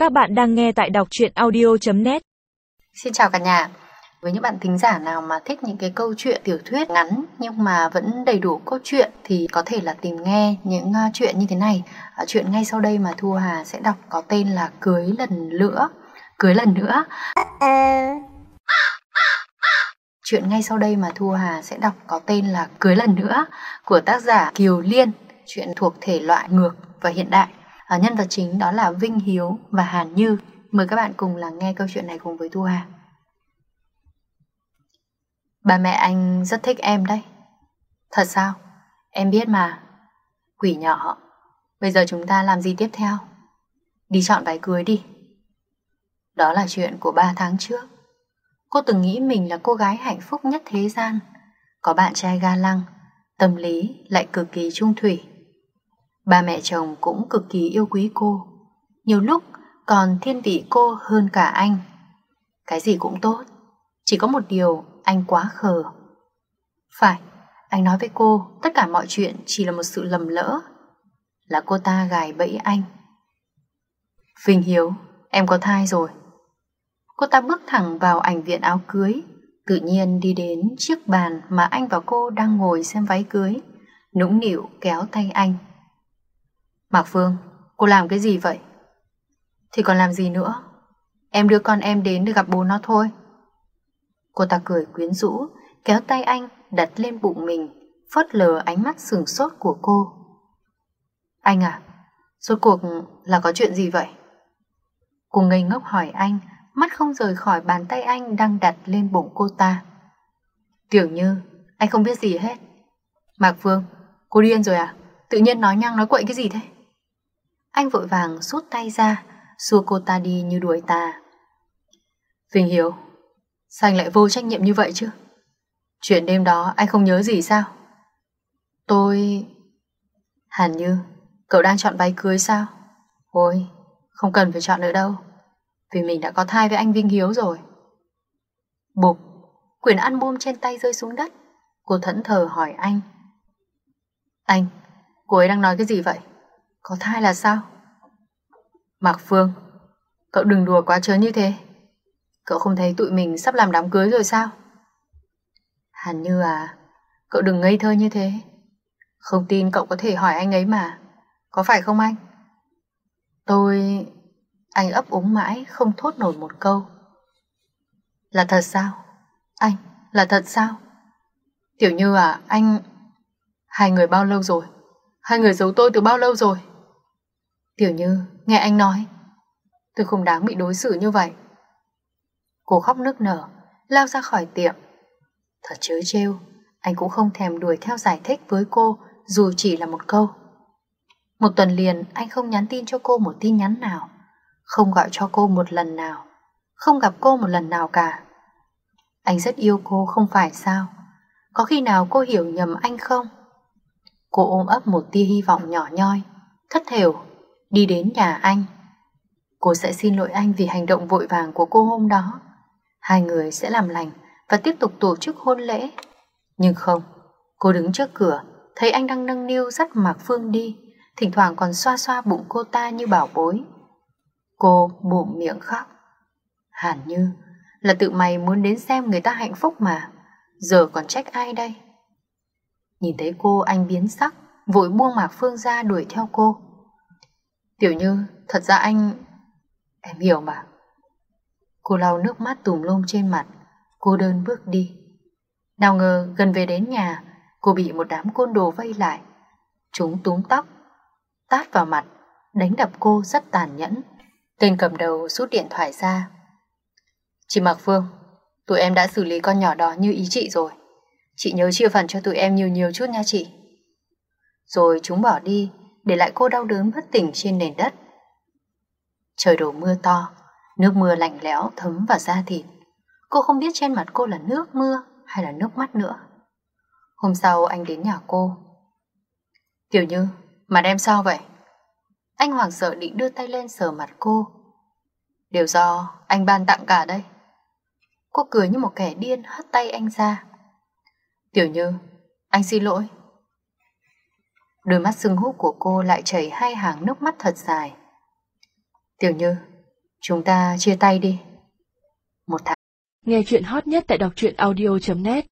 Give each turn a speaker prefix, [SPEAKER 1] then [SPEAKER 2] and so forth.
[SPEAKER 1] Các bạn đang nghe tại đọc truyện audio.net.
[SPEAKER 2] Xin chào cả nhà. Với những bạn thính giả nào mà thích những cái câu chuyện tiểu thuyết ngắn nhưng mà vẫn đầy đủ cốt truyện thì có thể là tìm nghe những chuyện như thế này. Chuyện ngay sau đây mà Thu Hà sẽ đọc có tên là Cưới lần nữa. Chuyện ngay sau đây mà Thu Hà sẽ đọc có tên là Cưới lần nữa của tác giả Kiều Liên. Chuyện thuộc thể loại ngược và hiện đại. Nhân vật chính đó là Vinh Hiếu và Hàn Như. Mời các bạn cùng lắng nghe câu chuyện này cùng với Thu Hà. Ba mẹ anh rất thích em đấy. Thật sao? Em biết mà. Quỷ nhỏ. Bây giờ chúng ta làm gì tiếp theo? Đi chọn váy cưới đi. Đó là chuyện của 3 tháng trước. Cô từng nghĩ mình là cô gái hạnh phúc nhất thế gian. Có bạn trai ga lăng, tâm lý lại cực kỳ chung thủy. Ba mẹ chồng cũng cực kỳ yêu quý cô. Nhiều lúc còn thiên vị cô hơn cả anh. Cái gì cũng tốt. Chỉ có một điều, anh quá khờ. Phải, anh nói với cô tất cả mọi chuyện chỉ là một sự lầm lỡ. Là cô ta gài bẫy anh. Vinh Hiếu, em có thai rồi. Cô ta bước thẳng vào ảnh viện áo cưới, tự nhiên đi đến chiếc bàn mà anh và cô đang ngồi xem váy cưới, nũng nịu kéo tay anh. Mạc Phương, cô làm cái gì vậy? Thì còn làm gì nữa? Em đưa con em đến để gặp bố nó thôi. Cô ta cười quyến rũ, kéo tay anh đặt lên bụng mình, phớt lờ ánh mắt sửng sốt của cô. Anh à, rốt cuộc là có chuyện gì vậy? Cô ngây ngốc hỏi anh, mắt không rời khỏi bàn tay anh đang đặt lên bụng cô ta. Tiểu Như, anh không biết gì hết. Mạc Phương, cô điên rồi à? Tự nhiên nói nhăng nói quậy cái gì thế? Anh vội vàng rút tay ra, xua cô ta đi như đuổi tà. Vinh Hiếu, sao anh lại vô trách nhiệm như vậy chứ? Chuyện đêm đó anh không nhớ gì sao? Tôi... Hàn Như, cậu đang chọn váy cưới sao? Ôi, không cần phải chọn nữa đâu. Vì mình đã có thai với anh Vinh Hiếu rồi. Bụp, quyển album trên tay rơi xuống đất. Cô thẫn thờ hỏi anh. Anh, cô ấy đang nói cái gì vậy? Có thai là sao? Mạc Phương, cậu đừng đùa quá trớn như thế. Cậu không thấy tụi mình sắp làm đám cưới rồi sao? Hàn Như à, cậu đừng ngây thơ như thế. Không tin cậu có thể hỏi anh ấy mà. Có phải không anh? Tôi... Anh ấp úng mãi không thốt nổi một câu. Là thật sao? Anh, là thật sao? Tiểu Như à, anh... Hai người bao lâu rồi? Hai người giấu tôi từ bao lâu rồi? Tiểu Như, nghe anh nói. Tôi không đáng bị đối xử như vậy. Cô khóc nức nở, lao ra khỏi tiệm. Thật trớ trêu, anh cũng không thèm đuổi theo giải thích với cô dù chỉ là một câu. Một tuần liền anh không nhắn tin cho cô một tin nhắn nào, không gọi cho cô một lần nào, không gặp cô một lần nào cả. Anh rất yêu cô không phải sao? Có khi nào cô hiểu nhầm anh không? Cô ôm ấp một tia hy vọng nhỏ nhoi, thất thểu, đi đến nhà anh. Cô sẽ xin lỗi anh vì hành động vội vàng của cô hôm đó. Hai người sẽ làm lành và tiếp tục tổ chức hôn lễ. Nhưng không, cô đứng trước cửa, thấy anh đang nâng niu dắt Mạc Phương đi, thỉnh thoảng còn xoa xoa bụng cô ta như bảo bối. Cô bụm miệng khóc. Hàn Như, là tự mày muốn đến xem người ta hạnh phúc mà, giờ còn trách ai đây? Nhìn thấy cô anh biến sắc, vội buông Mạc Phương ra đuổi theo cô. Tiểu Như, thật ra anh... Em hiểu mà. Cô lau nước mắt tùm lum trên mặt, cô đơn bước đi. Nào ngờ gần về đến nhà, cô bị một đám côn đồ vây lại. Chúng túm tóc, tát vào mặt, đánh đập cô rất tàn nhẫn. Tên cầm đầu rút điện thoại ra. Chị Mạc Phương, tụi em đã xử lý con nhỏ đó như ý chị rồi. Chị nhớ chia phần cho tụi em nhiều nhiều chút nha chị. Rồi chúng bỏ đi, để lại cô đau đớn bất tỉnh trên nền đất. Trời đổ mưa to, nước mưa lạnh lẽo thấm vào da thịt. Cô không biết trên mặt cô là nước mưa hay là nước mắt nữa. Hôm sau anh đến nhà cô. Tiểu Như, mặt em sao vậy? Anh hoảng sợ định đưa tay lên sờ mặt cô. Đều do anh ban tặng cả đây. Cô cười như một kẻ điên hất tay anh ra. Tiểu Như, anh xin lỗi. Đôi mắt sưng húp của cô lại chảy hai hàng nước mắt thật dài. Tiểu Như, Chúng ta chia tay đi. Một tháng.
[SPEAKER 1] Nghe chuyện hot nhất tại đọc truyện audio.net